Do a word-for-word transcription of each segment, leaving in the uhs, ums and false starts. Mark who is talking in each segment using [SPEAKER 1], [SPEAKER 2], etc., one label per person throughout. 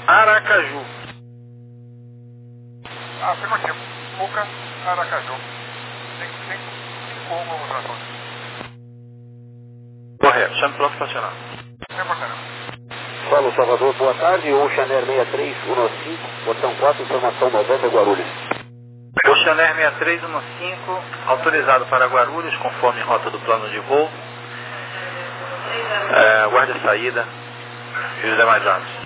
[SPEAKER 1] Aracaju.
[SPEAKER 2] Afirmativo. Fuca, Aracaju. Tem, tem, tem como o transporte.
[SPEAKER 1] Correto, chame pronto estacionar.
[SPEAKER 2] Reportando.
[SPEAKER 3] Fala, Salvador, boa tarde. Ocean Air seis três um cinco, portão quatro, informação noventa, Guarulhos.
[SPEAKER 1] Ocean Air seis três um cinco, autorizado para Guarulhos, conforme rota do plano de voo. É, guarde a saída e os demais dados.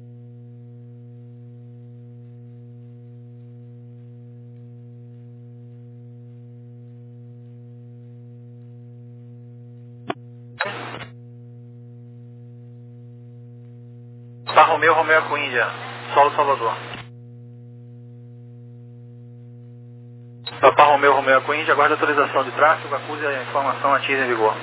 [SPEAKER 1] Tá, Romeu, Romeu Eco Índia, Solo Salvador. Papa Romeu, Romeu Eco Índia, aguarde autorização de tráfego, acuse a informação ativa em vigor.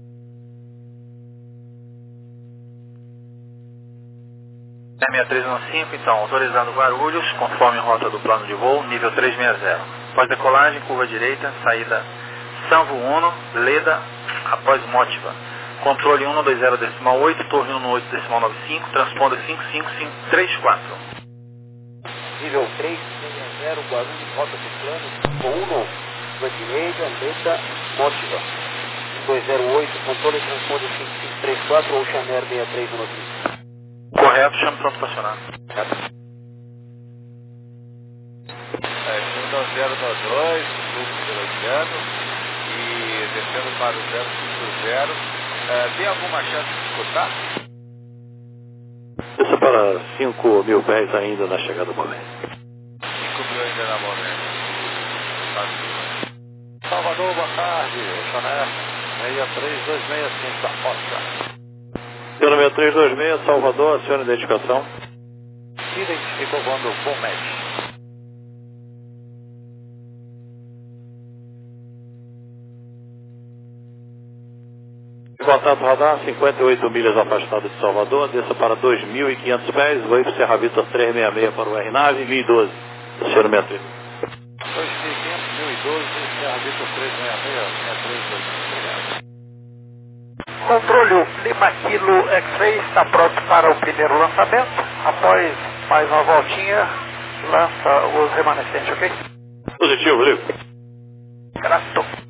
[SPEAKER 1] seis três um cinco, então, autorizado Guarulhos, conforme rota do plano de voo, nível trezentos e sessenta. Após decolagem, curva direita, saída Sanvo Uno, Leda, após Mótiva. Controle um dois zero decimal oito, torre um oito decimal nove cinco, transponder cinco cinco cinco três quatro.
[SPEAKER 3] Nível três seis zero, Guarulhos, rota do plano, Uno, curva direita, Leda, Mótiva. um dois zero oito, controle transponder cinco cinco três quatro, Ocean Air seis três um cinco.
[SPEAKER 1] Correto, chame pronto estacionar.
[SPEAKER 4] É, chegando zero dois, fluxo peruviano e descendo para o zero cinco zero. É, tem alguma chance de escutar?
[SPEAKER 5] Isso para cinco mil pés ainda na chegada do momento.
[SPEAKER 4] cinco mil ainda na momento.
[SPEAKER 5] Salvador, boa tarde. Ocean seis três dois seis cinco da Fossa. Senhor seis três dois seis, Salvador, a senhora identificação?
[SPEAKER 3] Se identificou quando bom match.
[SPEAKER 5] Contato radar, cinquenta e oito milhas afastado de Salvador, desça para dois mil e quinhentos pés, voo para Serra Vitor trezentos e sessenta e seis para o R-Nave, mil e doze. Senhor seis três.
[SPEAKER 3] dois mil e quinhentos, mil e doze, Serra Vitor trezentos e sessenta e seis, seis três dois seis.
[SPEAKER 6] Controle Lima Kilo X-Ray está pronto para o primeiro lançamento. Após mais uma voltinha, lança os remanescentes, ok?
[SPEAKER 5] Positivo, Lico.
[SPEAKER 6] Grato.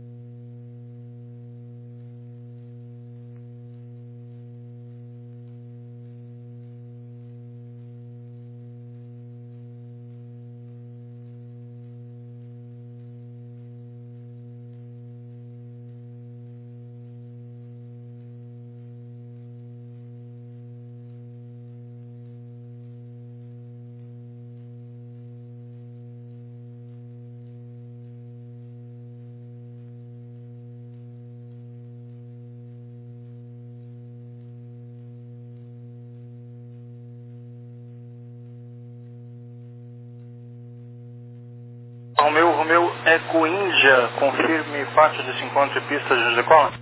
[SPEAKER 1] Romeu, Romeu Eco Índia, confirme pátio de encontro e pista de decola.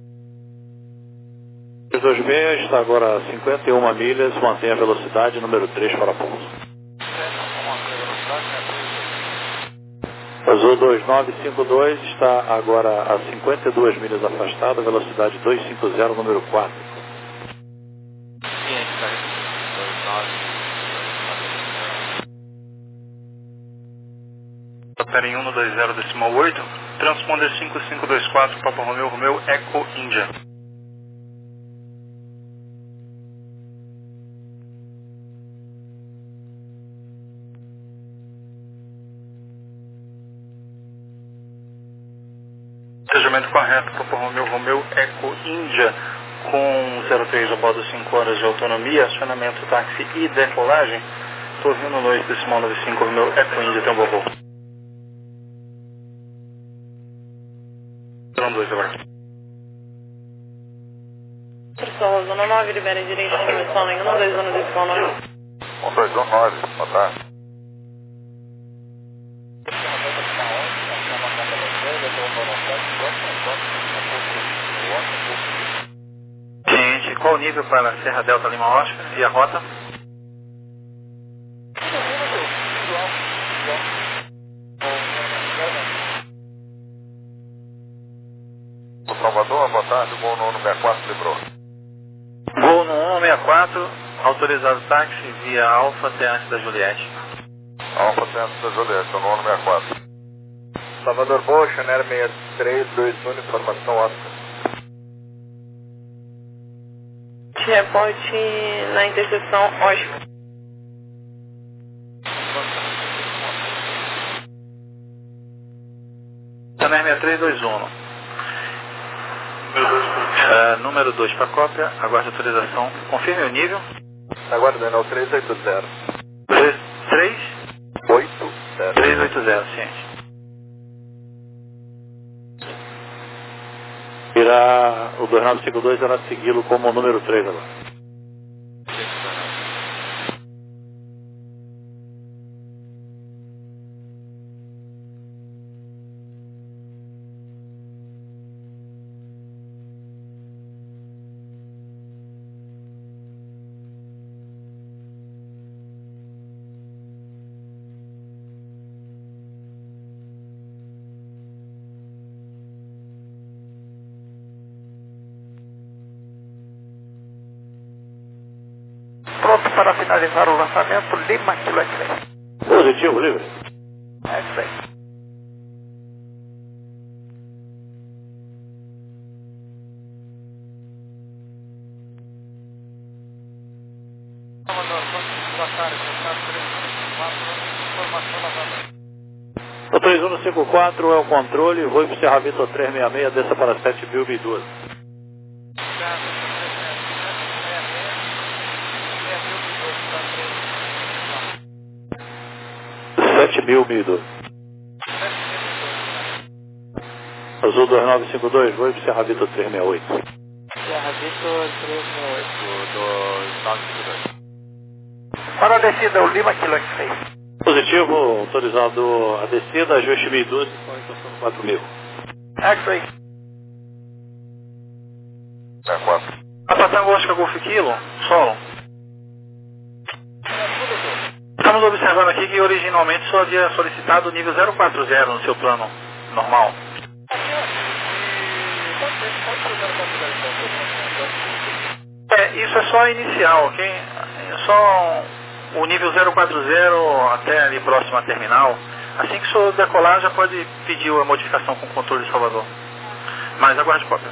[SPEAKER 5] dois seis está agora a cinquenta e uma milhas, mantém a velocidade número três para pouso. Azul dois nove cinco dois está agora a cinquenta e duas milhas afastada, velocidade duzentos e cinquenta, número quatro.
[SPEAKER 1] Opera em um dois zero decimal oito, transponder cinco cinco dois quatro, Papa Romeu, Romeu Eco Índia. Segmento correto, Papa Romeu, Romeu Eco Índia, com zero três a bordo, cinco horas de autonomia, acionamento táxi e decolagem, torre um oito decimal nove cinco, Romeu Eco Índia, tem um bom voo. dois agora.
[SPEAKER 7] Pessoal, zona nove, libera direito, emissão em um dois um decimal nove.
[SPEAKER 2] um dois um nove, boa tarde.
[SPEAKER 1] Gente, qual o nível para a Serra Delta Lima Oscar e a rota?
[SPEAKER 2] Salvador, boa tarde, voo no um sessenta e quatro, livrou.
[SPEAKER 1] Voo no um sessenta e quatro, Autorizado táxi via Alfa até antes da Juliette.
[SPEAKER 2] Alfa até antes da Juliette, o nono sessenta e quatro.
[SPEAKER 5] Salvador Boa, Chanel seis três dois um, informação Oscar.
[SPEAKER 7] Reporte na interseção Oscar.
[SPEAKER 1] Chanel seis três dois um. Uh, número dois para cópia, aguarde autorização. Confirme o nível.
[SPEAKER 5] Aguardando, é o três oito zero.
[SPEAKER 1] três três
[SPEAKER 5] oito zero.
[SPEAKER 1] três oito zero, ciente.
[SPEAKER 5] Irá, o dois nove cinco dois irá segui-lo como o número três agora.
[SPEAKER 6] Pronto para finalizar o lançamento, Lima Kilo X-Ray.
[SPEAKER 5] Positivo, livre.
[SPEAKER 6] X-Ray.
[SPEAKER 5] O três um cinco quatro é o controle, voo para Serra Vitor trezentos e sessenta e seis, desça para sete mil e doze. sete mil e doze. Azul dois nove cinco dois, voo para Serra Vitor trezentos e sessenta e oito.
[SPEAKER 4] Serra Vitor trezentos e sessenta e oito, dois nove cinco dois.
[SPEAKER 6] Para a descida, o Lima Kilo X-Ray.
[SPEAKER 5] Positivo, autorizado a descida, ajuste mil e doze, com intenção quatro mil.
[SPEAKER 6] X-Ray.
[SPEAKER 2] sessenta e quatro.
[SPEAKER 1] Papatango Oscar Golf Kilo, solo. Estamos observando aqui que originalmente só havia solicitado o nível zero quatro zero no seu plano normal. É, isso é só inicial, ok? É só o nível zero quatro zero até ali próximo à terminal. Assim que o senhor decolar, já pode pedir a modificação com o controle de Salvador. Mas aguarde cópia.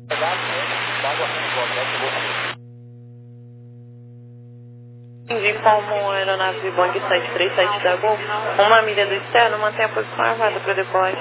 [SPEAKER 7] Indique como aeronave Boeing sete três sete da Gol, uma milha do externo, mantenha a posição armada para decolagem.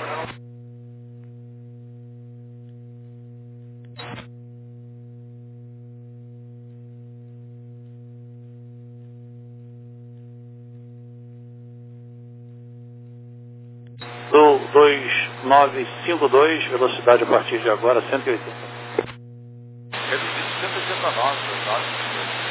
[SPEAKER 5] Do dois nove cinco dois, velocidade a partir de agora cento e oitenta.
[SPEAKER 4] Reduzido cento e oitenta e nove, dois nove cinco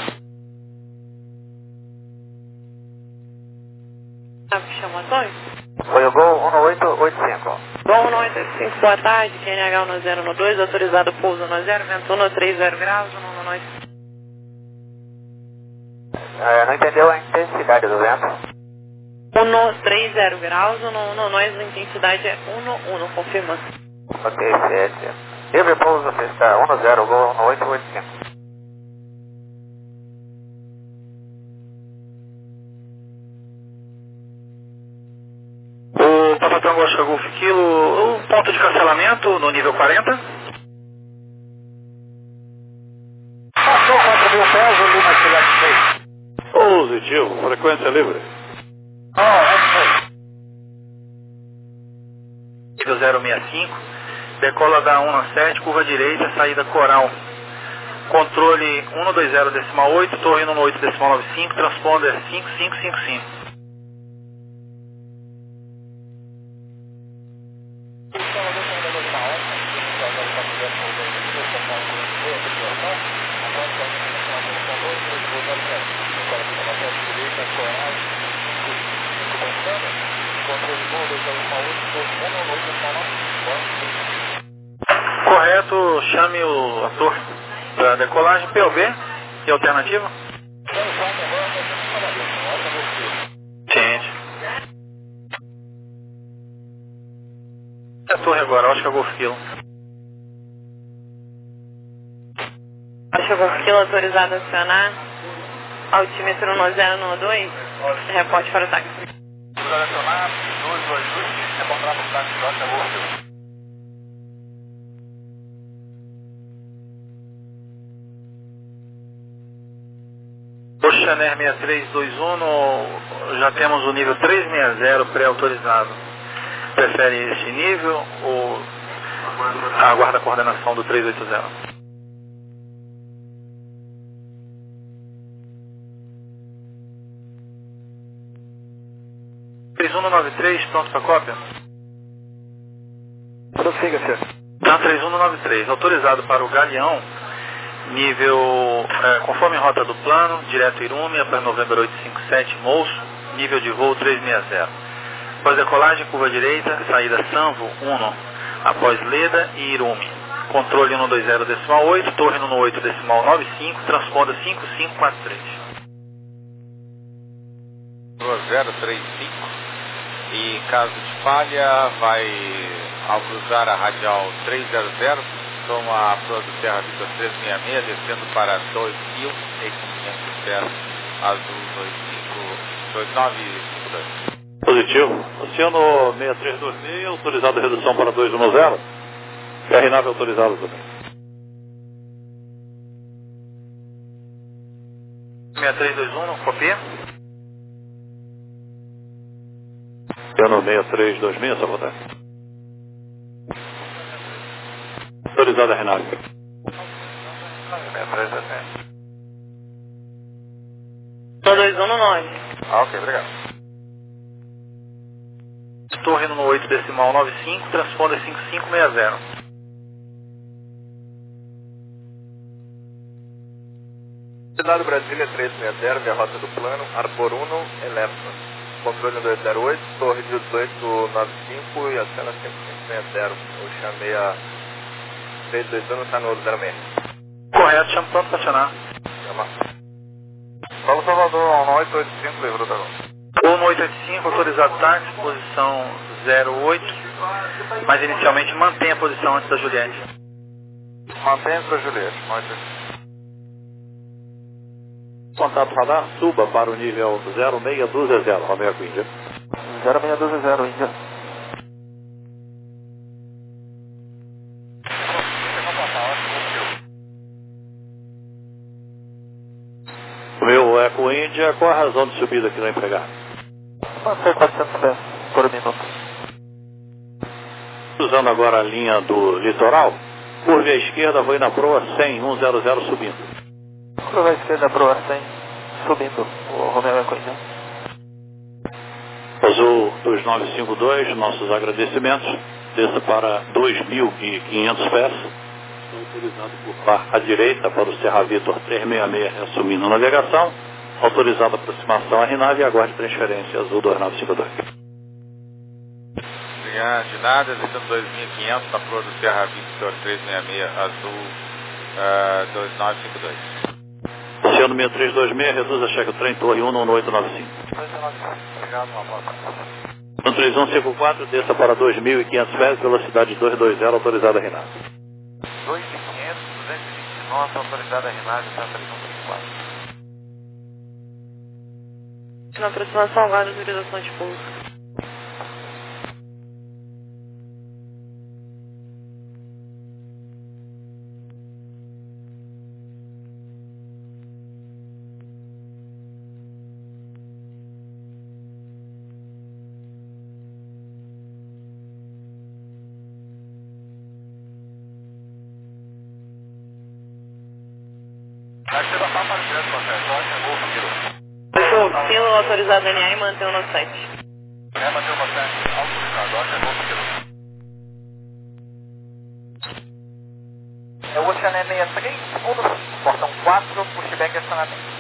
[SPEAKER 4] dois.
[SPEAKER 7] Chamações?
[SPEAKER 3] Foi o Gol um oito oito cinco.
[SPEAKER 7] Gol um oito oito cinco, boa tarde, Q N H um zero um dois, autorizado pouso um zero, vento um trinta graus, um nove.
[SPEAKER 3] É, não entendeu a intensidade do vento?
[SPEAKER 7] um trinta graus, um nove, a intensidade é um um, confirma.
[SPEAKER 3] Ok, certo. Livre pouso, pista um zero, Gol um oito oito cinco.
[SPEAKER 1] O Papatango Oscar Golf Kilo, o ponto de cancelamento no nível quarenta.
[SPEAKER 6] Passou quatro mil pés, o Lima Kilo X-Ray.
[SPEAKER 5] Positivo, frequência livre.
[SPEAKER 6] Oh, X-Ray.
[SPEAKER 1] Nível zero seis cinco, decola da um sete, curva direita, saída coral. Controle cento e vinte decimal oito, torre um oito decimal noventa e cinco, transponder cinco cinco cinco cinco. Correto, chame o ator da decolagem, P O B e alternativa. Gente. A torre agora, Oscar Golf Kilo.
[SPEAKER 7] Oscar Golf Kilo, autorizado a acionar. Altímetro um zero um dois, reporte para o táxi.
[SPEAKER 2] Direcionar, dois dois dois, encontrar no táxi do Ocean.
[SPEAKER 1] Ocean Air seis três dois um, no, já temos o nível trezentos e sessenta pré-autorizado. Prefere esse nível ou aguarda a coordenação do trezentos e oitenta? três um nove três, pronto para cópia?
[SPEAKER 6] Prossiga, senhor.
[SPEAKER 1] Então, três um nove três, autorizado para o Galeão, nível, é, conforme rota do plano, direto Irume, para November oito cinco sete, Moço, nível de voo trezentos e sessenta. Após decolagem, curva direita, saída Sanvo um, após Leda e Irume. Controle um dois zero decimal oito, torre um oito decimal nove cinco, transponda cinco cinco quatro três.
[SPEAKER 4] zero três cinco. E em caso de falha, vai ao cruzar a radial trezentos, toma a proa do Terra Vitor trezentos e sessenta e seis, descendo para dois mil e quinhentos pés, azul dois nove cinco dois.
[SPEAKER 5] Positivo. Oceano seis três dois seis, autorizado a redução para dois um zero. R nove autorizado também.
[SPEAKER 1] seis três dois um, copia.
[SPEAKER 5] Oceano seis três dois seis, só botar. Autorizado R nove.
[SPEAKER 2] seis três dois seis.
[SPEAKER 7] dois um nove.
[SPEAKER 2] Ah, ok, obrigado.
[SPEAKER 1] Torre no oito decimal nove cinco, transponda cinco cinco seis zero.
[SPEAKER 2] Cidade Brasília trezentos e sessenta, via rota do plano, Arbor um, Eleptra. Controle dois zero oito, torre dezoito noventa e cinco e a cena cinco cinco seis zero. Eu chamei a três dois um, está no zero seis.
[SPEAKER 1] Correto, chama pronto para acionar.
[SPEAKER 2] Chama. Paulo Salvador, um oito oito cinco, livrou da Lua.
[SPEAKER 1] um oito oito cinco, autorizado táxi, posição zero oito, mas inicialmente mantém a posição antes da Juliette.
[SPEAKER 2] Mantenha sua Juliette, muito.
[SPEAKER 5] Contato radar, suba para o nível zero seis dois zero, Romeo Índia.
[SPEAKER 6] zero seis dois zero, Índia.
[SPEAKER 5] O meu Eco Índia, qual a razão de subida aqui no empregado?
[SPEAKER 6] Mantém quatrocentos pés por minuto.
[SPEAKER 5] Usando agora a linha do litoral, curva à esquerda, vou ir na proa cem, cem subindo.
[SPEAKER 6] Curva à esquerda, proa cem, subindo o Romeo Eco Índia.
[SPEAKER 5] Azul dois nove cinco dois, nossos agradecimentos. Desça para dois mil e quinhentos pés. Estou autorizado por lá à direita para o Serra Vitor trezentos e sessenta e seis, assumindo a navegação. Autorizado a aproximação à RINAV e aguarde transferência Azul dois nove cinco dois.
[SPEAKER 4] Obrigado, de nada, descendo dois mil e quinhentos na proa do Serra Vitor trezentos e sessenta e seis, azul uh, dois nove cinco dois.
[SPEAKER 5] Oceano seis três dois seis, reduz a cheque trem, torre um um oito nove cinco.
[SPEAKER 2] Obrigado, uma boa.
[SPEAKER 5] um três um cinco quatro, desça para dois mil e quinhentos pés, velocidade dois dois zero, autorizada a RINAV.
[SPEAKER 2] dois mil e quinhentos, duzentos e vinte e nove, autorizada a RINAV, está três um três quatro.
[SPEAKER 7] Na aproximação, aguarda autorização de pouso.
[SPEAKER 2] Aqui da Papa aparecendo, Marcelo, só chegou o Camilo.
[SPEAKER 7] Sino autorizado N A e mantém o no sete.
[SPEAKER 2] É, mantém o bastante autorizado, ó, chegou o Camilo. É o Oceané seis três, um, portão quatro, pushback acionamento.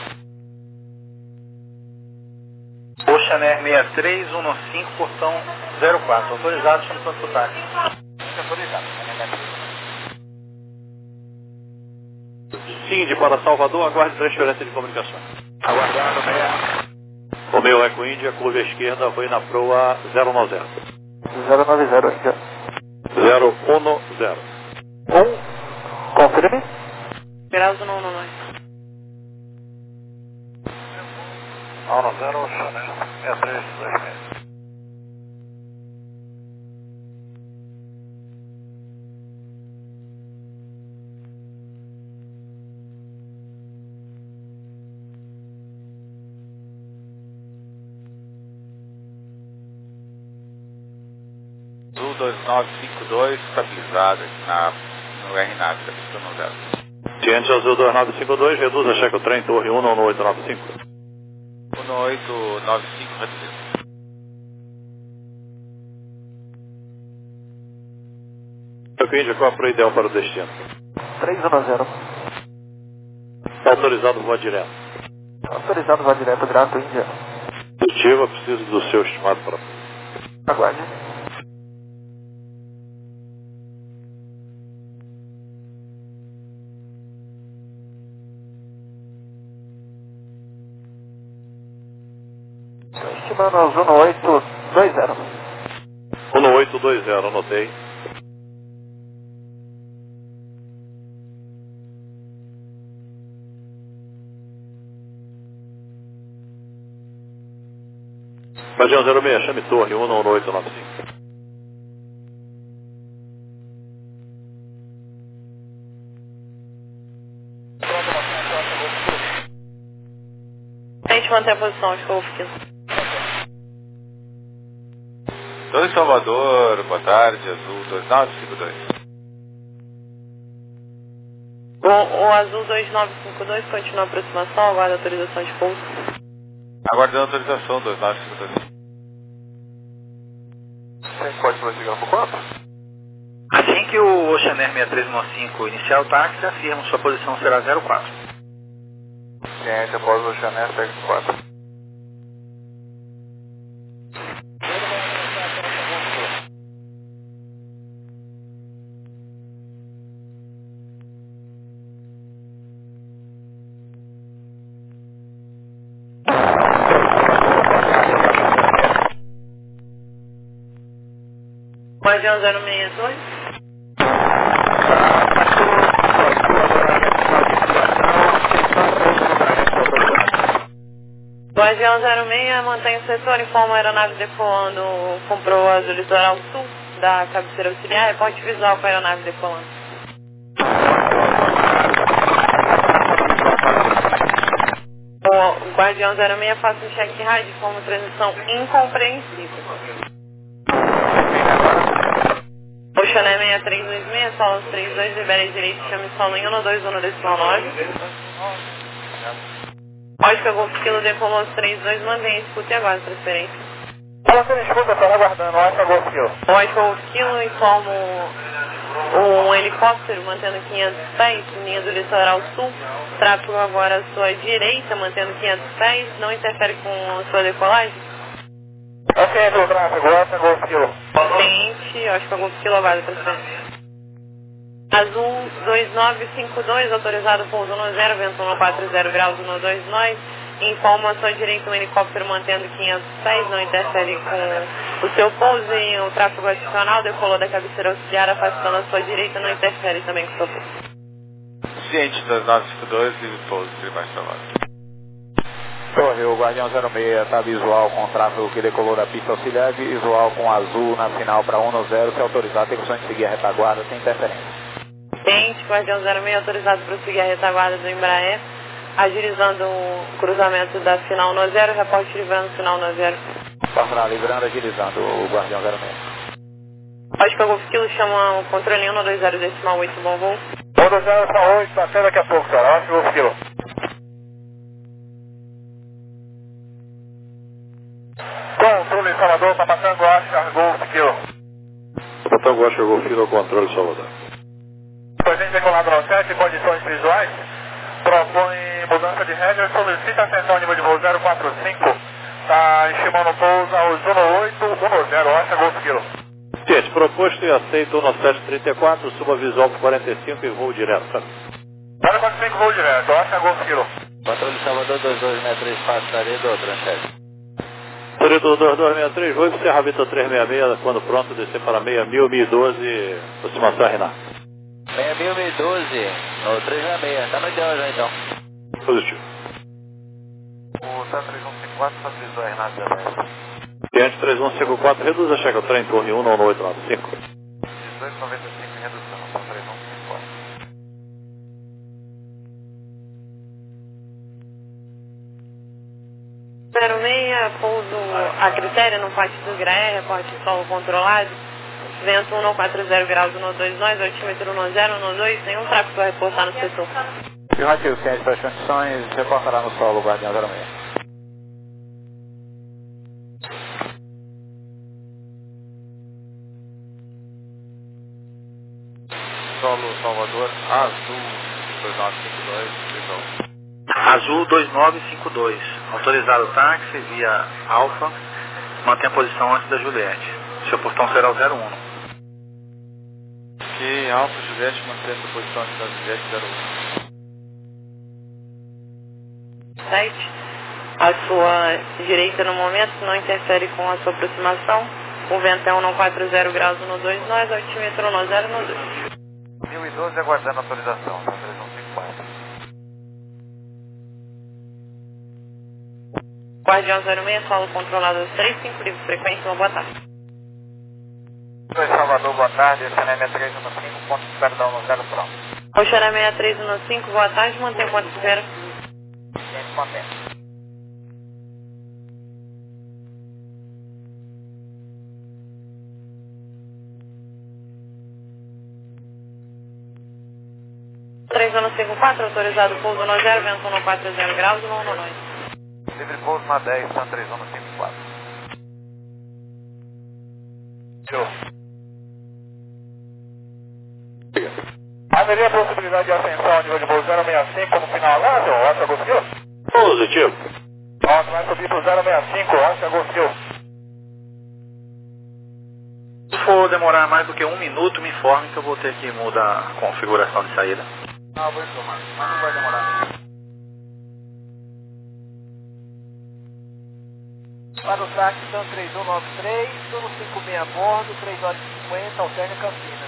[SPEAKER 1] Ocean Air seis três um cinco, portão zero quatro, autorizado, chama pronto para o táxi.
[SPEAKER 2] Autorizado,
[SPEAKER 5] Cindy para Salvador, aguarde transferência de comunicações.
[SPEAKER 2] aguardando, meia.
[SPEAKER 5] O meu Eco Índia, curva à esquerda, foi na proa zero nove zero.
[SPEAKER 6] zero nove zero, Índia.
[SPEAKER 5] zero um zero.
[SPEAKER 6] um, confirme.
[SPEAKER 7] Graus no no
[SPEAKER 6] Alno zero, Chanel, seis três dois seis.
[SPEAKER 4] Azul dois nove cinco dois, estabilizado aqui na, no R NAV, da pista no zero.
[SPEAKER 5] Ciente Azul dois nove cinco dois, reduz a checa o trem, torre um um oito nove cinco.
[SPEAKER 4] um oito nove cinco, reduzido.
[SPEAKER 5] O que indicou a pro ideal para o destino.
[SPEAKER 6] três um zero.
[SPEAKER 5] Autorizado voar direto.
[SPEAKER 6] Autorizado vá direto, grato, Índia.
[SPEAKER 5] Positivo, preciso do seu estimado para...
[SPEAKER 6] Aguarde. Estimando aos um oito dois zero.
[SPEAKER 5] um oito dois zero, anotei. Guardião zero seis, chame torre um um oito nove cinco.
[SPEAKER 7] Tente manter a posição, acho que eu vou ficar.
[SPEAKER 4] dois Salvador, boa tarde, Azul dois nove cinco dois.
[SPEAKER 7] O, o Azul dois nove cinco dois continua a aproximação, aguarda autorização de pouso.
[SPEAKER 4] Aguardando autorização, dois nove cinco dois.
[SPEAKER 2] Você pode prosseguir por quanto?
[SPEAKER 1] Assim que o Oceaner seis três um cinco iniciar o táxi, afirmo sua posição será zero quatro.
[SPEAKER 2] Ciente após o Oceaner seis quatro.
[SPEAKER 7] Guardião zero seis dois. Guardião zero seis, mantém o setor, informa a aeronave decolando com proa do litoral sul da cabeceira auxiliar, reporte visual com a aeronave decolando. O Guardião zero seis faça um check rádio como transmissão incompreensível. Oceaner seis três dois seis, solo três dois, libere direito, chame solo em um dois um decimal nove. Ótica Golf Kilo decolou três dois, mantém escuta e aguarda transferência.
[SPEAKER 6] Fala que escuta, estou aguardando, Ótica Golf Kilo.
[SPEAKER 7] Ótica Golf Kilo informa um helicóptero mantendo quinhentos pés, linha do litoral sul. Tráfego agora à sua direita, mantendo quinhentos pés, não interfere com a sua decolagem.
[SPEAKER 6] Ok, do tráfego, Ótica Golf Kilo.
[SPEAKER 7] Ciente, Ótica Golf Kilo, aguarda transferência. Azul dois nove cinco dois, autorizado pouso no zero, vento um quatro zero graus, um dois nós. Informa a sua direita um helicóptero mantendo quinhentos pés, não interfere com o seu pouso e o tráfego adicional. Decolou da cabeceira auxiliar, afastando a sua direita, não interfere também com o seu pouso.
[SPEAKER 4] Ciente dois nove cinco dois e pouso de baixo trabalho.
[SPEAKER 8] Torre, o Guardião zero seis está visual com o tráfego que decolou da pista auxiliar, visual com azul na final para um zero, se autorizar, tem opção de seguir a retaguarda sem interferência.
[SPEAKER 7] Ciente, Guardião zero seis, autorizado para seguir a retaguarda do Embraer, agilizando o cruzamento da final no zero, reporte livrando o final no zero.
[SPEAKER 8] Passará livrando, agilizando o Guardião zero seis.
[SPEAKER 7] Ótica Golf Kilo chama o controle um dois zero decimal oito, bom voo.
[SPEAKER 6] um dois zero decimal oito, até daqui a pouco, senhora, Ótica Golf Kilo. Controle Salvador, está passando Ótica Golf Kilo.
[SPEAKER 5] Botão Ótica Golf Kilo, controle Salvador.
[SPEAKER 6] Presente decolado no sete, condições visuais, propõe mudança de regra, solicita atenção nível de voo zero quatro cinco, está estimando o pouso aos um oito um zero, Ótica Golf Kilo.
[SPEAKER 5] Ciente, proposto e aceito um sete trinta e quatro, suba visual por quarenta e cinco e voo direto.
[SPEAKER 6] zero quatro cinco, voo direto, Ótica Golf Kilo.
[SPEAKER 8] Controle Salvador dois dois seis três, passaria do Tranchete.
[SPEAKER 5] Torredo dois dois seis três, voo Serra Vitor três seis seis, quando pronto, descer para seis mil, mil e doze, aproximação R N A.
[SPEAKER 8] seis mil, mil e doze, no três seis seis, está no ideal já então.
[SPEAKER 5] Positivo.
[SPEAKER 2] O sete três um cinco quatro, estabilizou a Renato Zé.
[SPEAKER 5] Cliente três um cinco quatro, reduz a checa trem, torre um nove oito nove cinco.
[SPEAKER 2] dezoito noventa e cinco em redução, são três um cinco quatro.
[SPEAKER 7] zero seis, pouso a critério no pátio do Graé, reporte solo controlado. Vento cento e quarenta graus, cento e vinte e dois, altímetro cento, cento e dois, nenhum tráfego para reportar no setor.
[SPEAKER 8] Afirmativo, ciente para as condições, reportará no solo, Guardião zero seis.
[SPEAKER 4] Solo Salvador, azul dois nove cinco dois, visão.
[SPEAKER 1] Azul dois nove cinco dois, autorizado o táxi via Alfa, mantém a posição antes da Juliette. Seu portão será o zero um.
[SPEAKER 4] Ok, Alfa Juliette mantendo a posição antes da Juliette zero um.
[SPEAKER 7] sete. A sua direita no momento não interfere com a sua aproximação. O vento é cento e quarenta graus, cento e vinte e dois, altímetro cento, cento e dois.
[SPEAKER 2] mil e doze aguardando autorização, são três um cinco quatro.
[SPEAKER 7] Guardião zero seis, solo controlado três cinco, livre frequência, uma boa tarde.
[SPEAKER 2] dois Salvador, boa tarde, Xané seis três um cinco, ponto de espera da um zero pronto.
[SPEAKER 7] Oxará seis três um cinco, boa tarde, mantém ponto de espera.
[SPEAKER 2] Ciente, mantém.
[SPEAKER 7] três um cinco quatro, autorizado pouso no zero, vento cento e quarenta graus, não, não, não.
[SPEAKER 2] Livre pouso na dez, São três um cinco quatro. Show.
[SPEAKER 6] Haveria possibilidade de ascensão a nível de voo zero seis cinco no final lá, João? Oscar conseguiu?
[SPEAKER 5] Positivo.
[SPEAKER 6] Pronto, vai subir pro zero seis cinco, Oscar conseguiu.
[SPEAKER 1] Se for demorar mais do que um minuto, me informe que eu vou ter que mudar a configuração de saída.
[SPEAKER 2] Ah, vou informar, mas não vai demorar. Para o táxi, são três um nove três, turno cinco seis a bordo, três horas e cinquenta, alterna Campinas.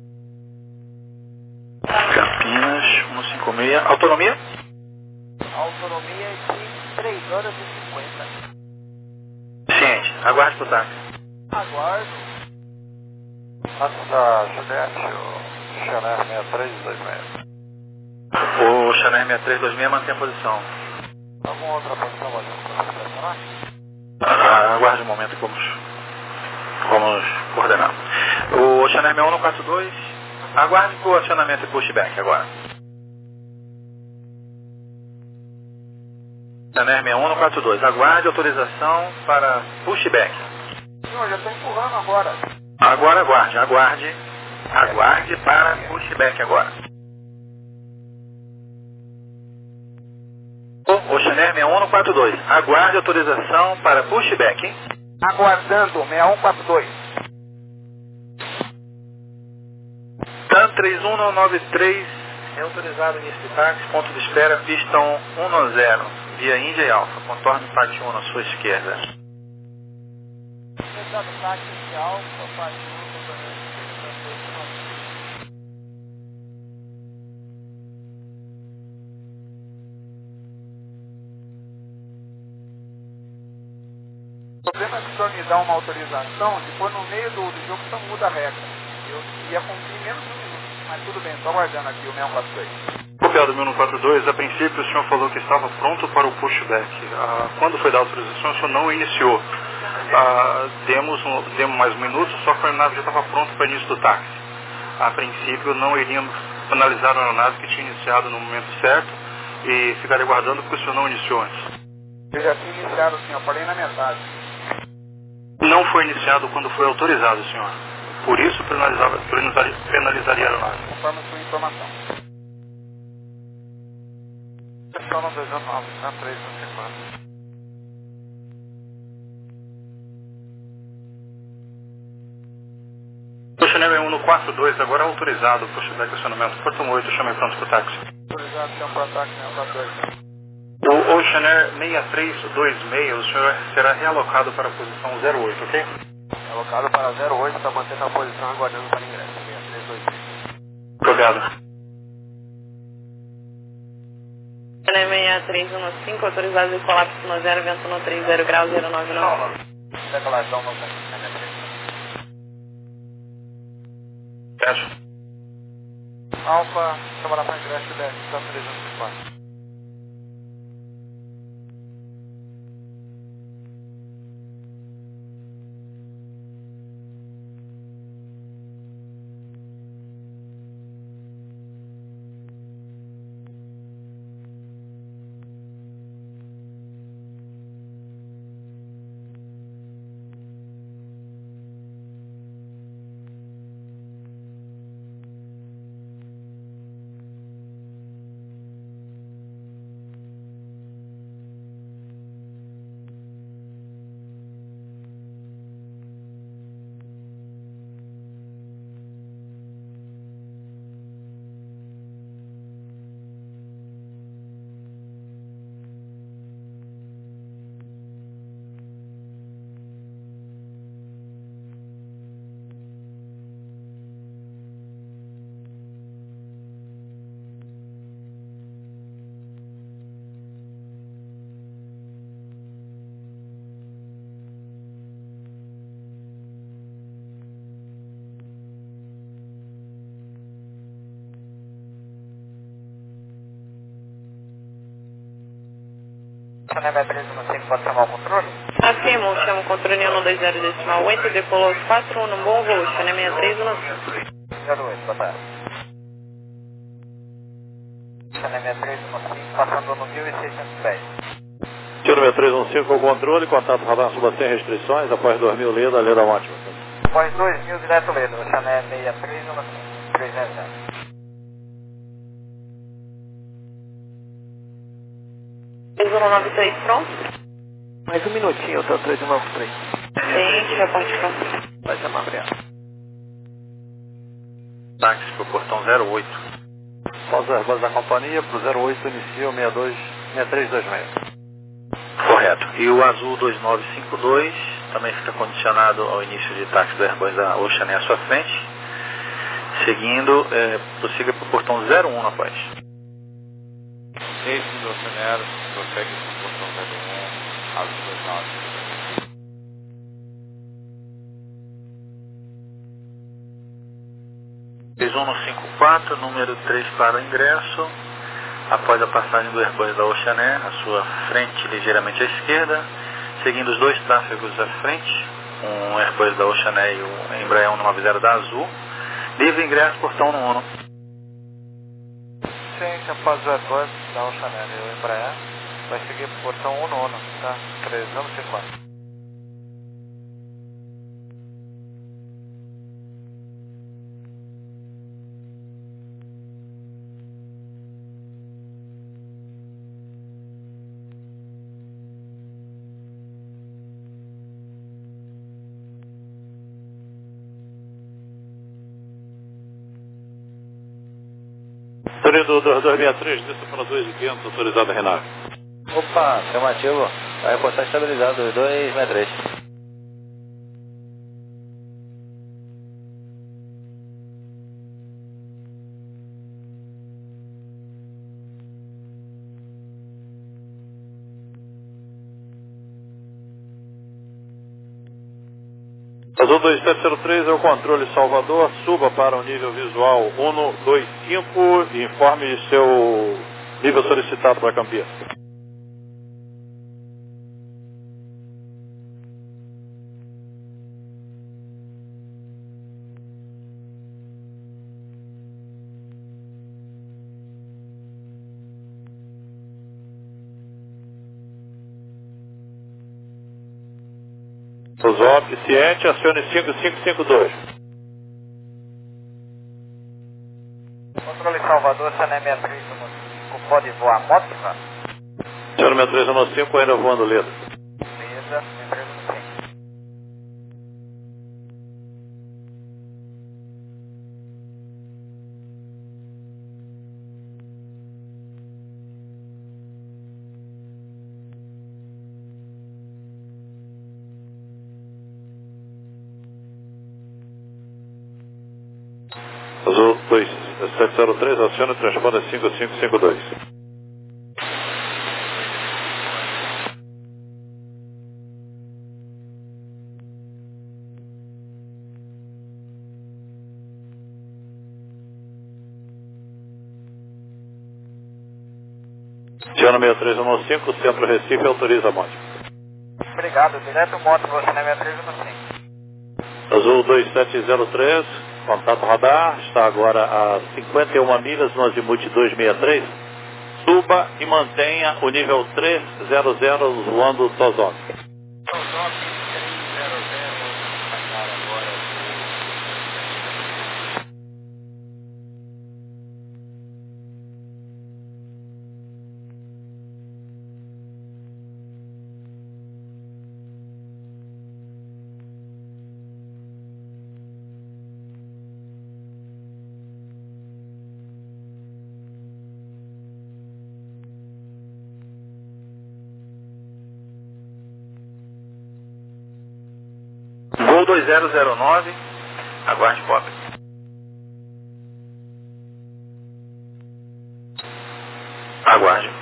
[SPEAKER 1] Campinas, cento e cinquenta e seis. Autonomia?
[SPEAKER 2] Autonomia de três horas e cinquenta.
[SPEAKER 1] Ciente. Aguarde pro táxi.
[SPEAKER 2] Aguardo.
[SPEAKER 8] Antes da Juliette, o Xané seis três dois seis.
[SPEAKER 1] O Xané seis três dois seis mantém a posição.
[SPEAKER 8] Alguma outra posição, Guardião, para você pressionar?
[SPEAKER 1] Ah, aguarde um momento que vamos, vamos coordenar. O Xané seis um quatro dois, aguarde o acionamento e pushback agora. Xané seis um quatro dois, aguarde autorização para pushback.
[SPEAKER 2] Senhor, já estou empurrando agora.
[SPEAKER 1] Agora aguarde, aguarde, aguarde para pushback agora. O Xané seis um quatro dois, aguarde autorização para pushback, hein?
[SPEAKER 2] Aguardando, seis um quatro dois.
[SPEAKER 1] TAM três um nove três, é autorizado início de táxi, ponto de espera, pista um zero, via Índia e Alfa, contorne parte um na sua esquerda.
[SPEAKER 2] Fechado o táxi de Alfa, parte um, contorno O problema é que o senhor me dá uma autorização, depois no meio do, do jogo só muda a regra. Eu ia cumprir menos de um minuto, mas tudo bem, estou aguardando aqui o seis um quatro dois.
[SPEAKER 9] Copiado mil cento e quarenta e dois, a princípio o senhor falou que estava pronto para o pushback. Ah, quando foi dada a autorização, o senhor não iniciou. Ah, demos, um, demos mais um minuto, só que a aeronave já estava pronta para o início do táxi. A princípio não iríamos analisar a aeronave que tinha iniciado no momento certo e ficaria aguardando porque o senhor não iniciou antes.
[SPEAKER 2] Eu já tinha iniciado, senhor, parei na metade.
[SPEAKER 9] Não foi iniciado quando foi autorizado, senhor. Por isso penalizaria, penalizaria a aeronave.
[SPEAKER 2] Conforme a sua informação.
[SPEAKER 8] Pessoal no dois um nove, três um cinco quatro.
[SPEAKER 9] Xané seis um quatro dois, agora autorizado, pushback acionamento. Portão oito, chamei pronto para o táxi.
[SPEAKER 2] Autorizado, senhor, para o táxi, seis um quatro dois.
[SPEAKER 9] O Oceaner seis três dois seis, o senhor será realocado para a posição zero oito, ok?
[SPEAKER 2] Alocado para zero oito, está mantendo a posição aguardando para ingresso. seis três dois seis.
[SPEAKER 9] Obrigado.
[SPEAKER 7] Chané seis três um cinco, autorizado de colapso no zero, vento no trinta graus, zero nove nove.
[SPEAKER 3] Decolação no Chané três.
[SPEAKER 1] Fecha.
[SPEAKER 9] Alfa, chama lá para ingresso dez, está três um quatro.
[SPEAKER 3] Chané três um cinco, pode chamar o controle?
[SPEAKER 7] Afirmo, chamo o controle um dois zero decimal oito, decolou quatro um, no bom voo, Chané seis três um cinco.
[SPEAKER 3] zero oito, boa tarde. Chané seis três um cinco, passando no mil e seiscentos pés.
[SPEAKER 5] Tiro seis três um cinco, o controle, contato radar suba sem restrições, após dois mil Leda, Leda ótima.
[SPEAKER 3] Após dois mil, direto Leda, Chané seis três um cinco, três zero zero.
[SPEAKER 7] três um nove três, pronto?
[SPEAKER 3] Mais um minutinho, tá três um nove três.
[SPEAKER 7] Sim, já pode ficar.
[SPEAKER 3] Vai chamar, obrigado.
[SPEAKER 1] Táxi para o portão zero oito.
[SPEAKER 9] Pausa as bases da companhia para o zero oito, inicia o seis dois, seis três dois seis.
[SPEAKER 1] Correto. E o azul dois nove cinco dois também fica condicionado ao início de táxi do Airbus da Ocean à sua frente. Seguindo, é, prossiga para o portão zero um na paz.
[SPEAKER 4] seis do Oceanero, prossegue para o portão zero um, azul dois nove.
[SPEAKER 1] três um cinco quatro, número três para o ingresso. Após a passagem do Airbus da Oceané, à sua frente, ligeiramente à esquerda, seguindo os dois tráfegos à frente, um Airbus da Oceané e o Embraer cento e noventa da Azul, livre ingresso, portão no Uno.
[SPEAKER 9] Sim, após o Airbus da Oceané e o Embraer, vai seguir para o portão um no Uno, tá? três um quatro.
[SPEAKER 5] Torino do dois dois seis três, desça para dois mil e quinhentos, autorizado a Renato.
[SPEAKER 3] Opa, afirmativo. A reportagem estabilizada, dois dois seis três.
[SPEAKER 5] Azul dois sete zero três é o controle Salvador, suba para o nível visual um dois cinco e informe seu nível solicitado para a Campinas. Zop, ciente, acione cinco cinco cinco dois.
[SPEAKER 3] Controle Salvador, Chané seis três um cinco, pode voar Motiva?
[SPEAKER 5] Senhor seis três um cinco, ainda voando Leda.
[SPEAKER 3] Leda, seis três um cinco.
[SPEAKER 5] Azul dois sete zero três, acione e transponda cinco cinco cinco dois. Tiana seis três um cinco, Centro Recife, autoriza a monte.
[SPEAKER 6] Obrigado, direto moto, você na seis três um cinco.
[SPEAKER 5] Azul dois sete zero três, contato radar, está agora a cinquenta e uma milhas no azimuth dois seis três. Suba e mantenha o nível trezentos voando Tozoc.
[SPEAKER 1] Voo dois zero zero nove, aguarde Pop. Aguarde.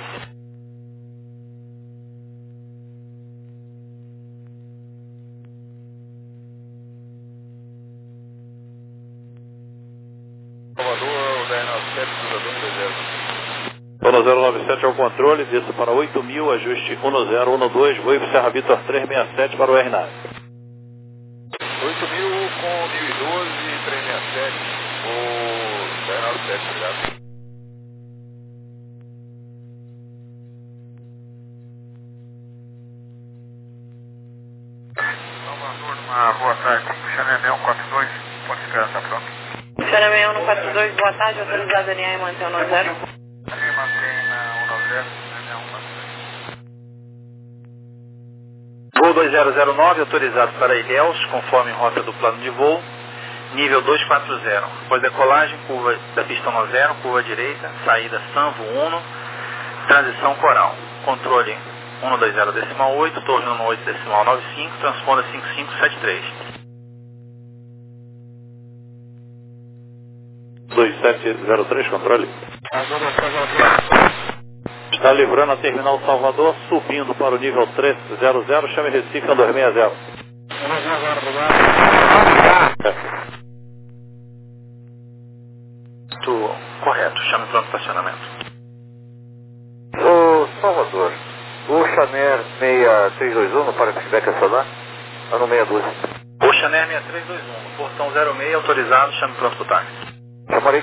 [SPEAKER 2] Salvador, dez nove sete, cruzador um dois zero.
[SPEAKER 5] um zero nove sete ao controle, desça para oito mil, ajuste um zero um dois, voo para Serra Vitor trezentos e sessenta e sete para o R nove.
[SPEAKER 2] oito mil com mil e doze, trezentos e sessenta e sete, o dez nove sete, obrigado.
[SPEAKER 6] Salvador, uma boa tarde. Xané seis um quatro dois, pode esperar, tá pronto?
[SPEAKER 7] Xané seis um quatro dois, boa tarde, autorizado a alinhar e manter o um zero.
[SPEAKER 6] Aí mantém na um zero, Xané seis um quatro dois.
[SPEAKER 1] Voo dois zero zero nove, autorizado para Ilhéus, conforme rota do plano de voo, nível dois quatro zero. Após decolagem, curva da pista um zero, curva direita, saída Sanvo um, transição Coral. Controle um dois zero decimal oito, torre um oito decimal nove cinco, transponda cinco cinco sete três.
[SPEAKER 5] dois sete zero três, controle. Está livrando a terminal Salvador, subindo para o nível trezentos, chame Recife a dois seis zero.
[SPEAKER 1] Tu, correto, chame pronto estacionamento.
[SPEAKER 8] Ô Salvador, o Chanel seis três dois um, para feedback a solar? Ano seis doze.
[SPEAKER 1] O Chanel seis três dois um, portão zero seis, autorizado, chame pronto para o táxi.
[SPEAKER 8] Chamarei.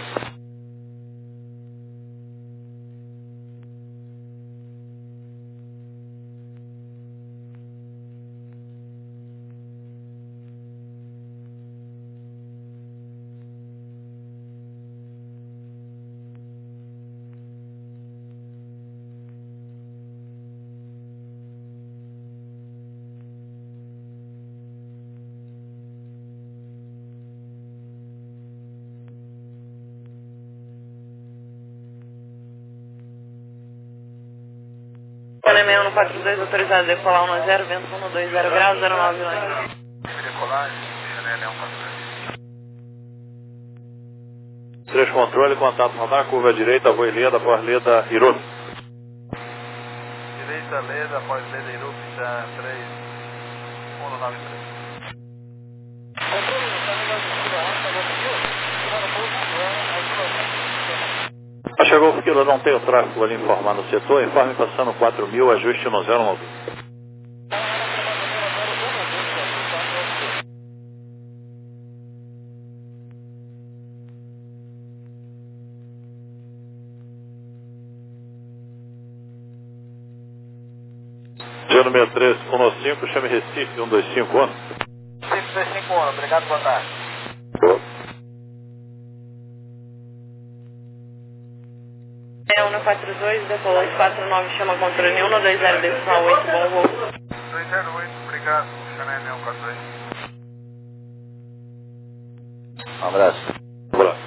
[SPEAKER 7] Xané seis um quatro dois, autorizado a decolar um zero, vento um dois zero graus, zero nove lane.
[SPEAKER 6] Decolagem, Xané seis um quatro dois.
[SPEAKER 5] três controle, contato radar, curva direita, voo Leda, após Leda, Irup.
[SPEAKER 2] Direita, Leda, após Leda, Irup, três um nove três.
[SPEAKER 5] Chegou o quilo, não tem o tráfego ali informar no setor, informe passando quatro mil, ajuste no zero nove. Tiano seis três um cinco, chame Recife um dois cinco um.
[SPEAKER 6] Recife dois cinco um, obrigado, boa tarde.
[SPEAKER 5] Boa.
[SPEAKER 7] seis um quatro dois, decolou quatro nove, chama controle um dois zero decimal oito, bom voo.
[SPEAKER 6] dois zero oito, obrigado, Xané seis um quatro dois.
[SPEAKER 8] Um abraço.
[SPEAKER 5] Um abraço.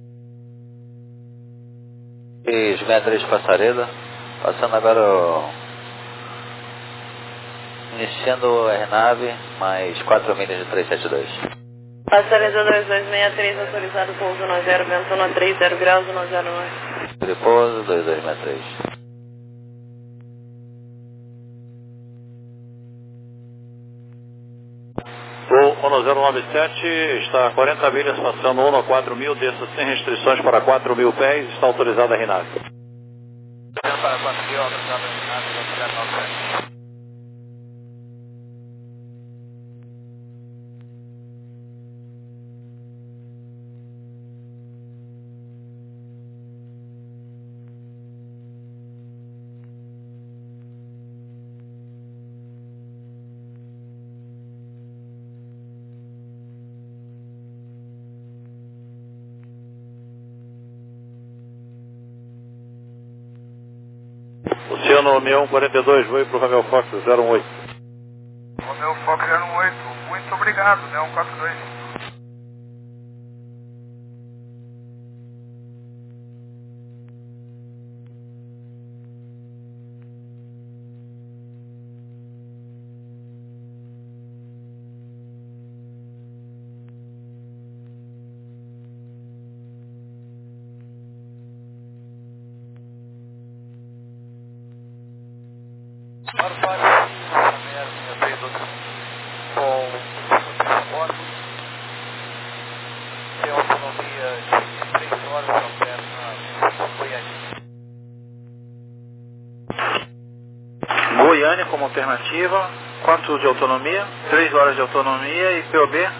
[SPEAKER 8] E seis três Passarela, passando agora o... iniciando o R nove, mais quatro milhas de trezentos e setenta e dois.
[SPEAKER 7] Passarela dois dois seis três, autorizado pouso um zero, vento um três zero graus, um zero nove.
[SPEAKER 8] Repouso dois dois seis três.
[SPEAKER 5] Voo um zero nove sete, está a quarenta milhas, passando um a quatro mil, desça sem restrições para quatro mil pés, está autorizado a R nove.
[SPEAKER 6] Para quatro mil,
[SPEAKER 5] Romeo um quarenta e dois, vou para o Romeo Fox zero um oito.
[SPEAKER 6] Romeo Fox zero um oito, muito obrigado, né? um quatro dois.
[SPEAKER 2] Para o Parque, chamei a linha três com transporte, tem autonomia de três horas ao pé na Goiânia.
[SPEAKER 1] Goiânia como alternativa, quanto de autonomia? três horas de autonomia e P O B?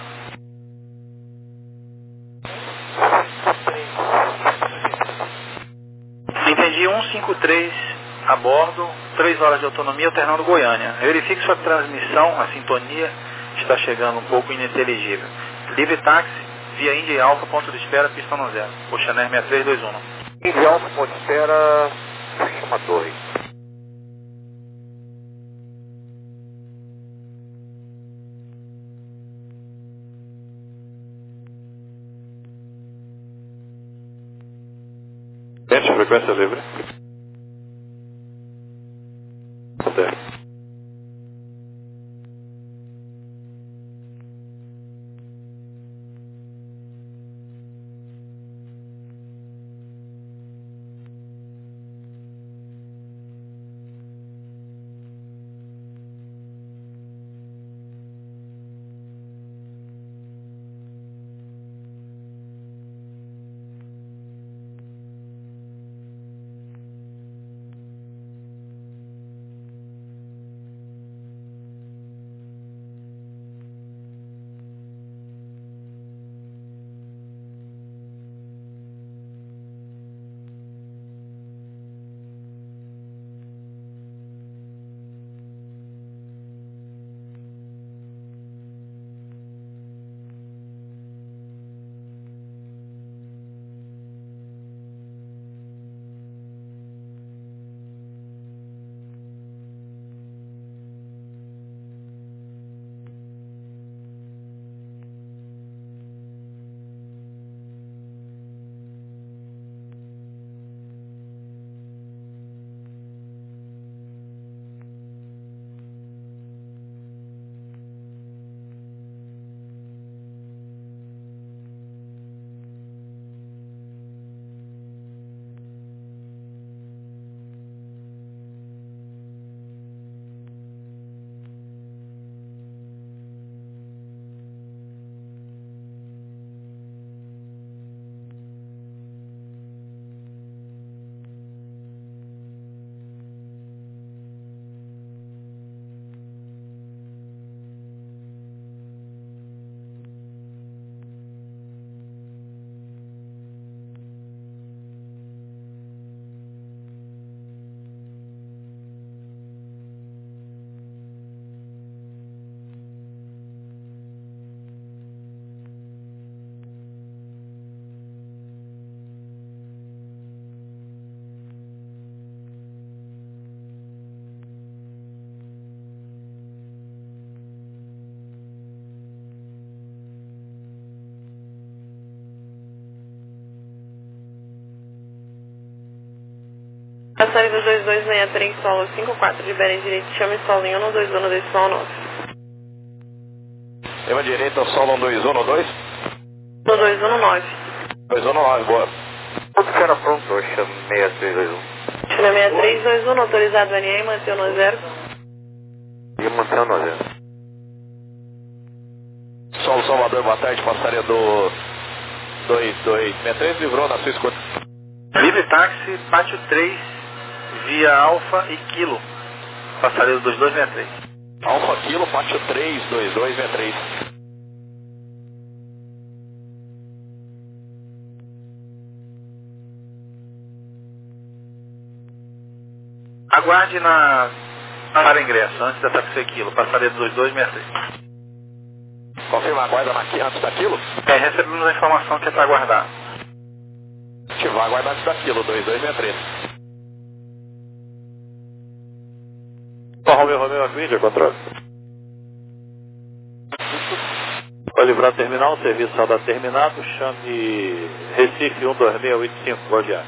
[SPEAKER 1] Entendi, cento e cinquenta e três a bordo, três horas de autonomia alternando Goiânia. Verifique sua transmissão, a sintonia está chegando um pouco ininteligível. Livre táxi, via Índia e Alfa, ponto de espera, pista no zero. Oceaner seis três dois um.
[SPEAKER 3] Índia e Alfa, ponto de espera, uma torre.
[SPEAKER 5] Teste, frequência livre. Certo.
[SPEAKER 7] A saída dois dois seis três, solo cinco quatro de Belém direito, chame solo em um dois um dois, solo nove.
[SPEAKER 8] Chama direita, solo um dois um dois?
[SPEAKER 7] um dois um nove.
[SPEAKER 8] dois um nove, boa.
[SPEAKER 2] Tudo que era pronto, Ocean seis três dois um.
[SPEAKER 7] Chame seis três dois um, autorizado N A, mantém no zero.
[SPEAKER 2] E mantém no zero.
[SPEAKER 8] Solo Salvador, boa tarde, passaria do dois dois seis três, livrou na sua escuta.
[SPEAKER 1] Livre táxi, pátio três, via Alfa e Kilo, passaria do dois dois seis três.
[SPEAKER 8] Alfa Kilo, pátio três, dois dois seis três.
[SPEAKER 1] Aguarde na para ingresso, antes da táxi Kilo, passaria do dois dois seis três.
[SPEAKER 8] Confirma a guarda na, antes da Kilo?
[SPEAKER 1] É, recebemos a informação que é para aguardar.
[SPEAKER 8] Ativar a guarda antes da Kilo, dois dois seis três.
[SPEAKER 5] Romeo Romeo Aquídia, controle. Para livrar terminal, serviço está terminado, chame Recife um dois seis oito cinco, Guardiã.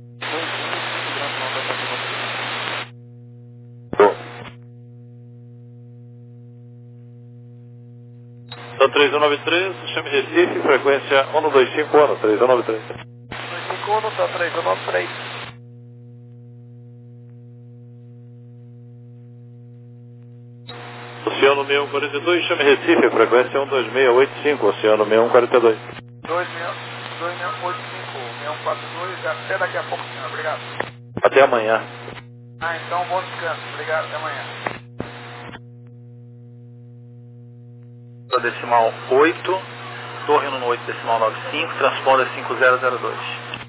[SPEAKER 5] Então três um nove três, chame Recife, frequência um dois cinco um, três um nove três.
[SPEAKER 2] dois cinco um, tá três um nove três.
[SPEAKER 5] Oceano seis um quatro dois, chame Recife, frequência um dois seis oito cinco, Oceano seis um quatro dois.
[SPEAKER 2] dois seis oito cinco, seis um quatro dois, até daqui a pouco, senhor. Obrigado.
[SPEAKER 5] Até amanhã.
[SPEAKER 2] Ah, então bom descanso. Obrigado, até amanhã.
[SPEAKER 1] Decimal oito, Torre no oito, decimal nove cinco, transponder cinco zero zero dois.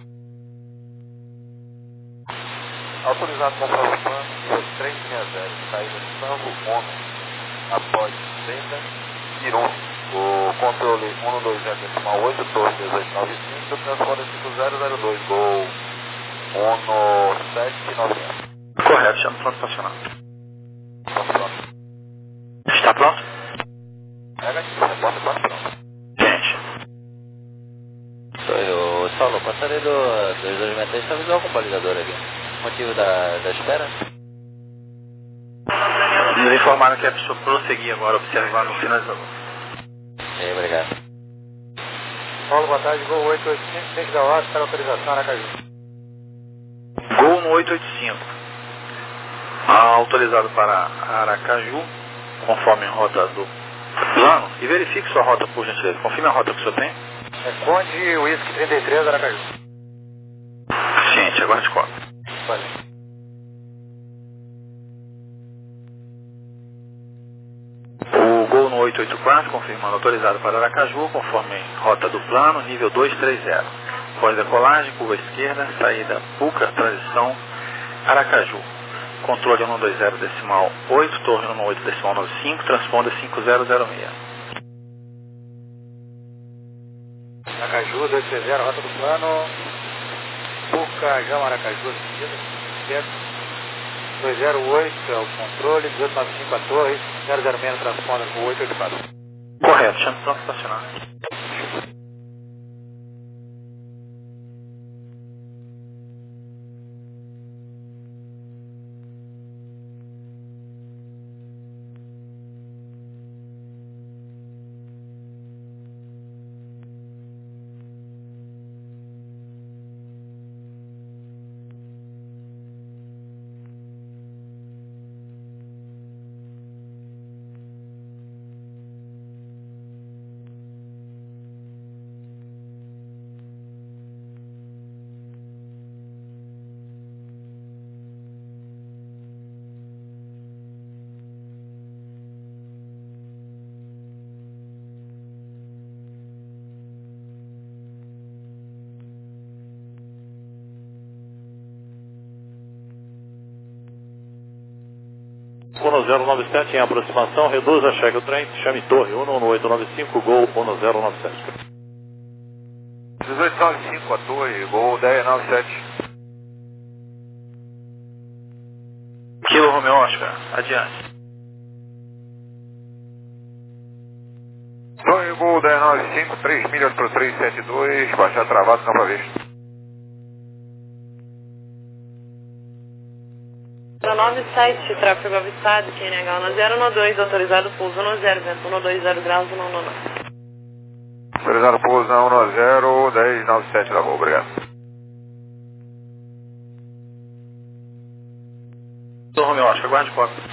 [SPEAKER 2] Autorizado para o plano três seis zero, saída de Sanvo, ONU, após Leda, Irum, o controle um dois zero decimal oito, Torre dezoito nove cinco, transponder cinco zero zero dois, Gol ONU sete nove um.
[SPEAKER 1] Correto, chama o pronto estacionado. Está pronto?
[SPEAKER 2] Negativo, repórter pronto pronto.
[SPEAKER 1] Gente.
[SPEAKER 10] Sou eu, Saulo, passarei do dois dois seis três, está visual com o balizador aqui. Motivo da, da espera?
[SPEAKER 1] Nos informaram que é para prosseguir agora, observar no finalizador.
[SPEAKER 10] Sim, obrigado.
[SPEAKER 8] Paulo, boa tarde, Gol oito oito cinco, tem que dar hora para autorização, Aracaju.
[SPEAKER 1] Gol no oito oito cinco. Autorizado para Aracaju, conforme a rota do plano, e verifique sua rota, por gentileza. Confirme a rota que o senhor tem.
[SPEAKER 8] É Conde Whisky trinta e três, Aracaju.
[SPEAKER 1] Gente, aguarde cópia.
[SPEAKER 8] Valeu.
[SPEAKER 1] O Gol no oito oito quatro, confirmando autorizado para Aracaju, conforme rota do plano, nível dois três zero. Pós-decolagem, curva esquerda, saída Puca, transição Aracaju. Controle um dois zero decimal oito, torre um oito decimal nove cinco, transponder cinco zero zero seis.
[SPEAKER 8] Aracaju, dois três zero, rota do plano. Puca, Jão, Aracaju, seguida. dois zero oito é o controle, dezoito nove cinco a torre, zero zero seis transponder com oito oito quatro.
[SPEAKER 1] Correto, chame pronto estacionado.
[SPEAKER 5] um zero nove sete em aproximação, reduza, cheque o trem, chame torre um oito nove cinco, Gol um zero nove sete.
[SPEAKER 2] dezoito nove cinco a torre, Gol dez nove sete.
[SPEAKER 1] Kilo Romeo Oscar, adiante.
[SPEAKER 2] Torre Gol dez nove cinco, três milhas para o três sete dois, baixar travado, campo vista.
[SPEAKER 7] nove sete, tráfego avistado, Q N H um zero um dois, autorizado pouso um zero, vento um dois zero graus, um nove.
[SPEAKER 2] Autorizado pouso um zero, dez nove sete da Gol, obrigado.
[SPEAKER 1] Kilo Romeo Oscar, aguarde cópia.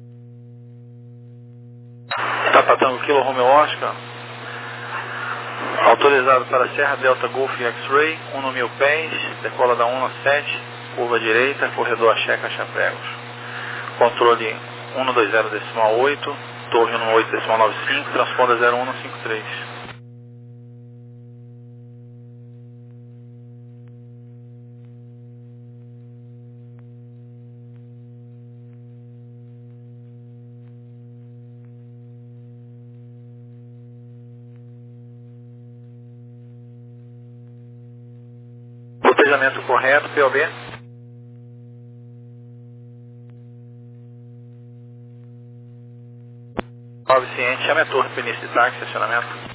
[SPEAKER 1] Está tratando o Kilo Romeo Oscar. Autorizado para Serra Delta Golf X-Ray, um no mil pés, decola da um a sete, curva direita, corredor Axé Caixa Pregos. Controle um no dois zero decimal oito, torre um no oito decimal nove cinco, transponder zero um no cinco três. Botejamento correto, P O B. nove ciente, chame a torre para início de táxi, estacionamento.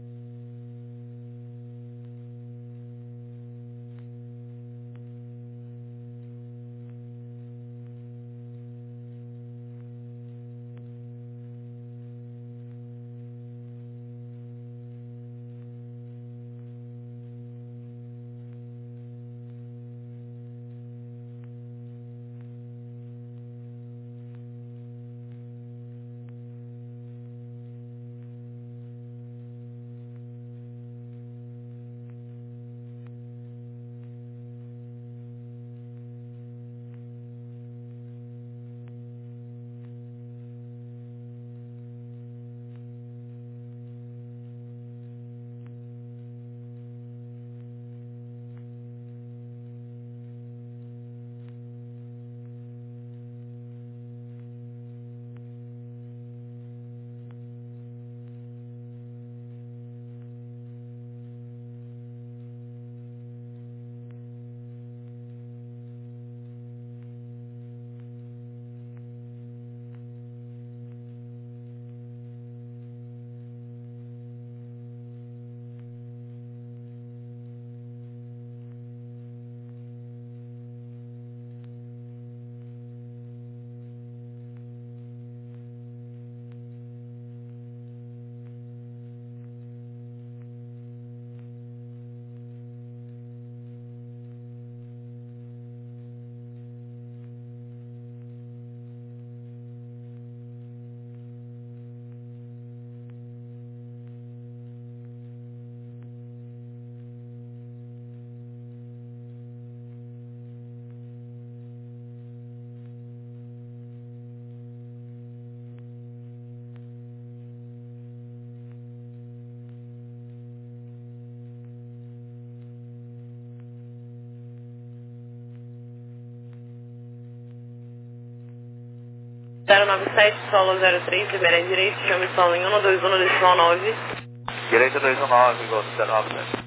[SPEAKER 7] zero nove sete, solo zero três, libera direito, chame solo em um dois um decimal nove.
[SPEAKER 2] Direita dois um nove, igual zero nove sete.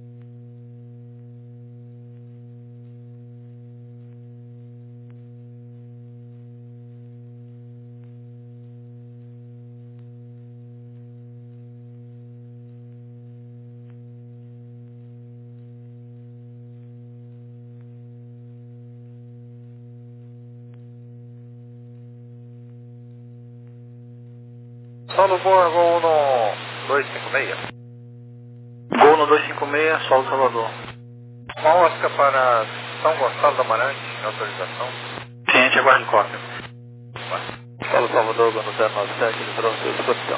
[SPEAKER 2] Solo boa, gol no dois cinco seis.
[SPEAKER 1] Gol no dois cinco seis, solo Salvador.
[SPEAKER 2] Uma Oscar para São Gonçalo do Amarante, autorização.
[SPEAKER 1] Ciente, aguarde cópia.
[SPEAKER 2] Solo Salvador, gol no zero nove sete, ele trouxe sua disposição.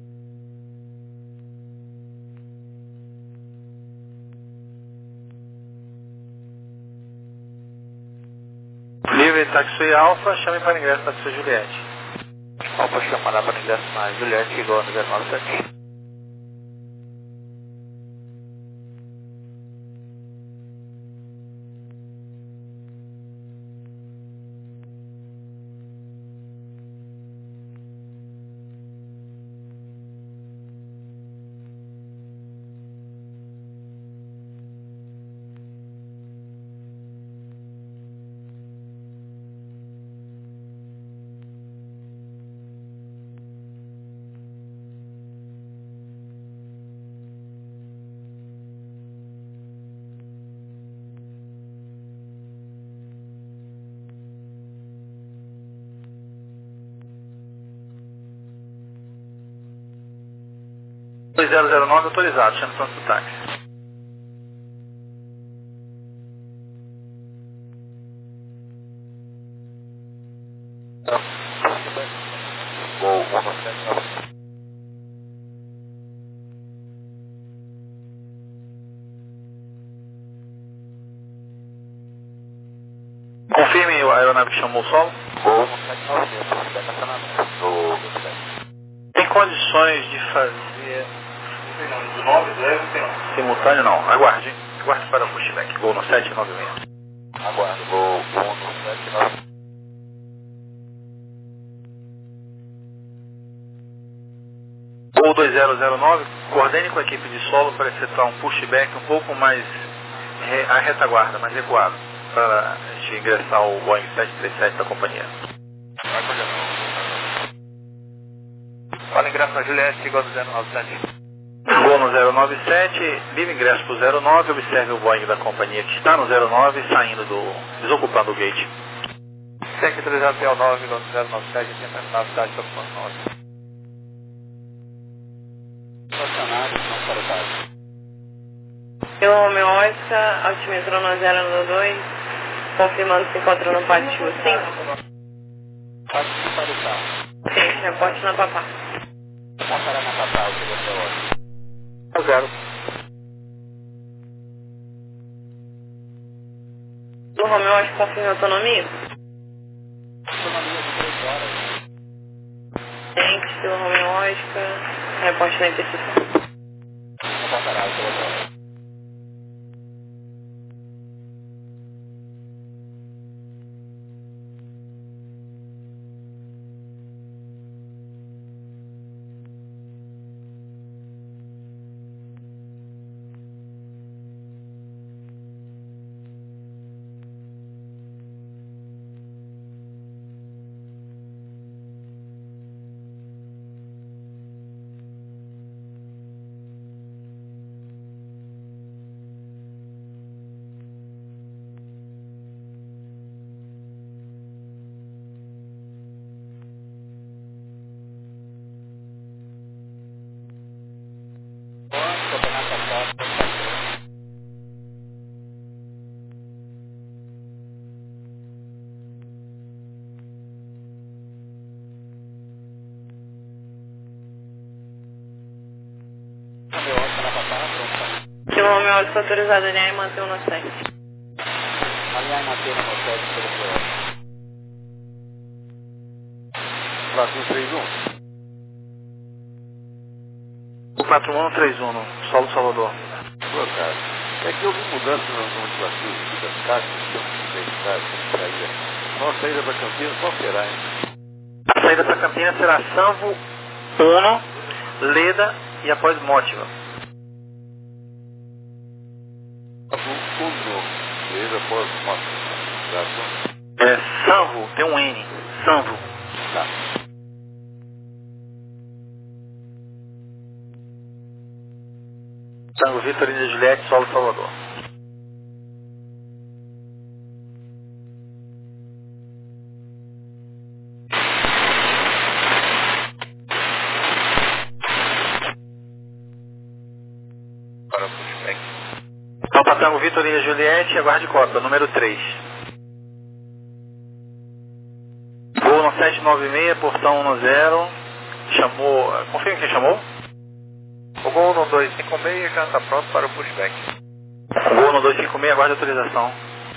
[SPEAKER 1] Livre Taxi Alfa, chame para ingresso Taxi Juliette.
[SPEAKER 2] Alfa chamará para ingresso na Juliette, igual no zero nove sete.
[SPEAKER 1] dois zero zero nove autorizado, chame o do táxi. aeronave que chamou o solo?
[SPEAKER 2] Gol sete nove seis, pushback acionamento.
[SPEAKER 1] Tem condições de fazer... De nove, dez, não tem não. Simultâneo não, aguarde. Aguarde para o pushback, gol no sete nove seis.
[SPEAKER 2] Aguardo, gol no sete nove seis.
[SPEAKER 1] Gol dois zero zero nove, coordene com a equipe de solo para efetuar um pushback um pouco mais re, à retaguarda, mais recuado, para a gente ingressar o Boeing sete três sete da companhia.
[SPEAKER 2] Fala ingresso na Juliette, igual do zero nove sete.
[SPEAKER 1] Gol no zero nove sete, livre ingresso para o zero nove, observe o Boeing da companhia que está no zero nove, saindo do, desocupando o gate.
[SPEAKER 2] Tanque três zero nove, igual do zero nove sete, tentando na cidade da nove.
[SPEAKER 7] Eu, Romeo Oscar, altimetro no zero nove dois, confirmando se encontra no pátio cinco.
[SPEAKER 2] Pátio para o carro.
[SPEAKER 7] Sim, reporte na Papá.
[SPEAKER 2] Passará na Papá, o que você olha.
[SPEAKER 1] Zero.
[SPEAKER 7] Do Romeo Oscar, confirma a autonomia?
[SPEAKER 2] Autonomia de três horas.
[SPEAKER 7] Thanks, do Romeo Oscar, reporte na interseção.
[SPEAKER 2] Passará, o que você olha.
[SPEAKER 7] Que o Romeo Oscar autorizado a alinhar e manter o no sete.
[SPEAKER 2] Alinhar e manter o no sete, pelo que eu quatro um três um.
[SPEAKER 1] O quatro um três um, solo Salvador.
[SPEAKER 2] Pô, cara, é que houve mudança nas nomenclaturas aqui das cartas, que eu não sei se saía. Nossa saída para Campinas, qual será, hein?
[SPEAKER 1] A saída para Campinas será Sanvo um, Leda e após Mótiva.
[SPEAKER 2] Leda após Mótiva.
[SPEAKER 1] É Sanvo, tem um N. Sanvo.
[SPEAKER 2] Tá.
[SPEAKER 1] Tango Vitorina Juliette, solo Salvador.
[SPEAKER 2] Para o pushback.
[SPEAKER 1] Papa Tango Vitorina Juliette, aguarde cota, número três. Voo no sete nove seis, portão um zero. Chamou. Confirme quem chamou?
[SPEAKER 2] O gol no dois cinco seis já está pronto para o pushback.
[SPEAKER 1] Gol no dois cinco seis, aguarde autorização.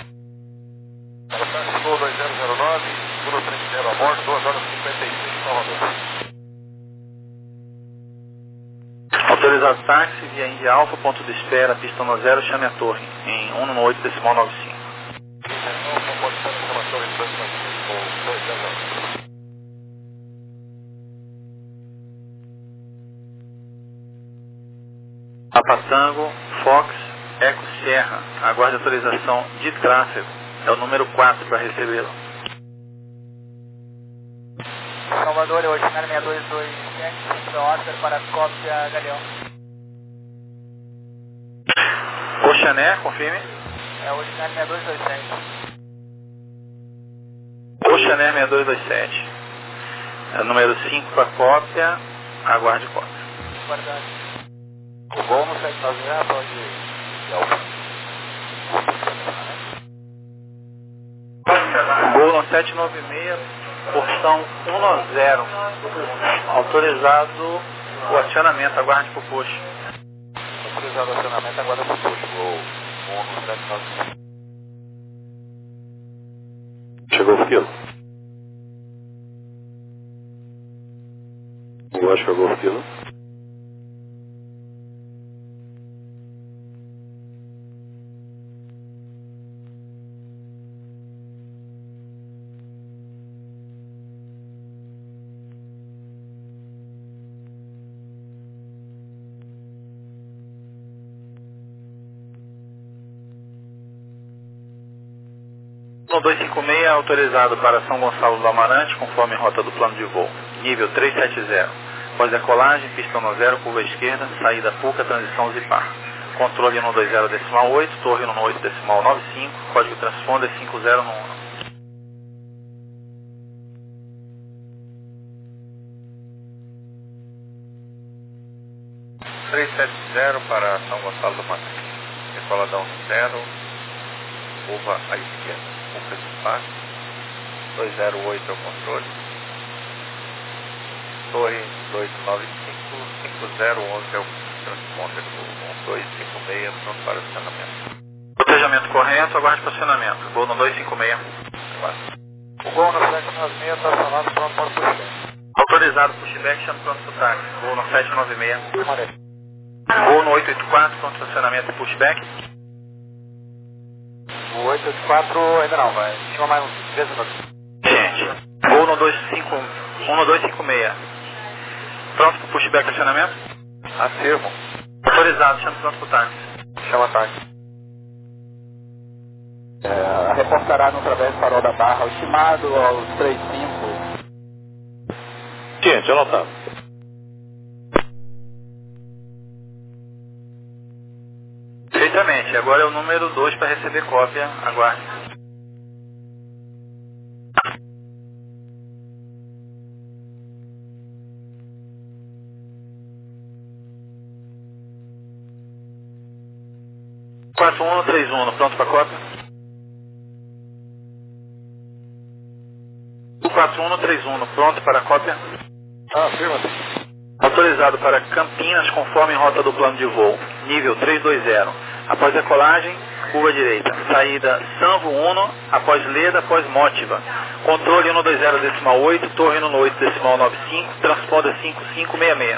[SPEAKER 2] Gol dois zero zero nove, gol três zero a bordo, duas horas e cinquenta e seis, Salvador.
[SPEAKER 1] Autorizado táxi via India Alfa, ponto de espera, pista no zero, chame a torre, em um no oito decimal nove cinco. Papatango, Fox, Eco Sierra, aguarde autorização de tráfego, é o número quatro para recebê-lo.
[SPEAKER 11] Salvador, Oceaner seis dois dois sete, order para cópia Galeão.
[SPEAKER 1] Oceaner, confirme.
[SPEAKER 11] É Oceaner seis dois dois sete.
[SPEAKER 1] Oceaner seis dois dois sete, é o número cinco para cópia, aguarde cópia.
[SPEAKER 11] Guardado.
[SPEAKER 2] O gol no sete nove seis, pode...
[SPEAKER 1] Gol no sete nove seis, porção um zero. Autorizado o acionamento, aguarde por push.
[SPEAKER 2] Autorizado o acionamento, aguarde por push. Gol um no sete nove seis.
[SPEAKER 5] Oscar Golf Kilo. Oscar Golf Kilo.
[SPEAKER 1] No dois cinco seis, autorizado para São Gonçalo do Amarante, conforme rota do plano de voo. Nível trezentos e setenta. Pós-decolagem, pista no zero, curva esquerda, saída Puca, transição Zipar. Controle cento e vinte decimal oito, torre cento e oito decimal noventa e cinco, código transponder cinco zero no um.
[SPEAKER 4] trezentos e setenta para São Gonçalo do Amarante. Decoladão zero, curva à esquerda. Puca Zipar, dois zero oito é o controle, torre dois nove cinco, cinco zero um um é o transponder do um dois cinco seis, pronto para o estacionamento.
[SPEAKER 1] Protejamento correto, aguarde estacionamento. Voo no dois cinco seis.
[SPEAKER 8] O Gol no sete nove seis está estacionado pronto para o pushback.
[SPEAKER 1] Autorizado pushback, chama pronto para o táxi. Voo no sete nove seis. Voo no oito oito quatro, pronto estacionamento e pushback.
[SPEAKER 8] O oito oito quatro ainda não, vai. Chama mais uns três minutos.
[SPEAKER 1] Gente, voo no dois cinco seis. Pronto para pushback estacionamento?
[SPEAKER 2] Afirmo.
[SPEAKER 1] Autorizado, chama pronto para o táxi.
[SPEAKER 2] Chama táxi.
[SPEAKER 8] É, reportará no través farol da Barra, o estimado aos três cinco.
[SPEAKER 5] Gente, anotado.
[SPEAKER 1] Perfeitamente, agora é o número dois para receber cópia, aguarde. quatro um três um, pronto para cópia? quatro um três um, pronto para cópia?
[SPEAKER 2] Ah, afirma.
[SPEAKER 1] Autorizado para Campinas, conforme rota do plano de voo. Nível trezentos e vinte. Após decolagem, curva direita. Saída Sanvo Uno, após Leda, após Motiva. Controle cento e vinte decimal oito, torre cento e oito decimal noventa e cinco, transponder cinco cinco seis seis.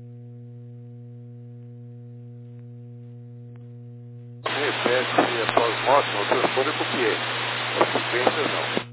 [SPEAKER 2] Repete após Motiva, o transponder copiei. As sequências não.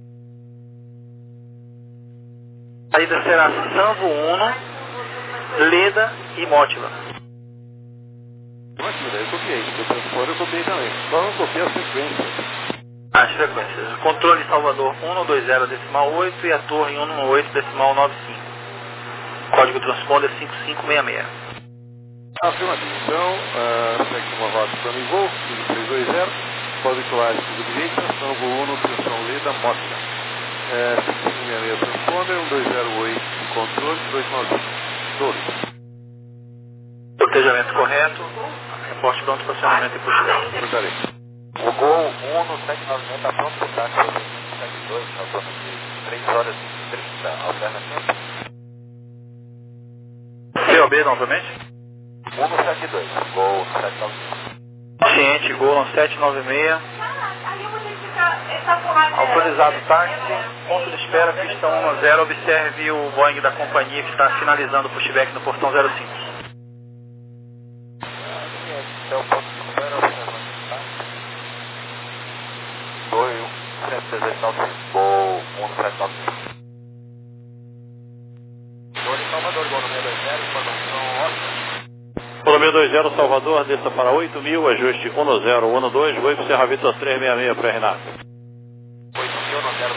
[SPEAKER 1] Saída será Sanvo Uno, Leda e Motiva.
[SPEAKER 2] Motiva, eu copiei. O transponder eu copiei também. Só não copiei as sequências.
[SPEAKER 1] As frequências. Controle Salvador cento e vinte decimal oito e a torre cento e oito decimal noventa e cinco. Código transponder cinco cinco seis seis.
[SPEAKER 2] Afirmativo. Então, uh, segue uma rota para o voo, trezentos e vinte, pode colar de direita, Sanvo Uno, tensão Leda, Motiva. É, cinco cinco seis seis transponder, cento e vinte oito controle, dois nove cinco. Torre.
[SPEAKER 1] Protejamento correto, reporte pronto para acionamento e puxamento.
[SPEAKER 2] Portarei.
[SPEAKER 8] O Gol um no sete nove seis está pronto para o táxi. sete dois, automaticamente três horas e trinta, alternativa.
[SPEAKER 1] C O B novamente?
[SPEAKER 8] um no sete dois, Gol no sete nove seis.
[SPEAKER 1] Ciente, Gol no sete nove seis. Autorizado táxi, ponto de espera, pista um zero, observe o Boeing da companhia que está finalizando o pushback no portão zero cinco.
[SPEAKER 8] Então, ponto de espera, observando o táxi. Gol cento e nove seis, Gol um no sete nove seis. Gol de Salvador, Gol no seis dois zero, informação ótima.
[SPEAKER 5] Colômbia dois zero, Salvador, desça para oito mil, ajuste um zero um dois, voo para Serra Vitor trezentos e sessenta e seis para Renato.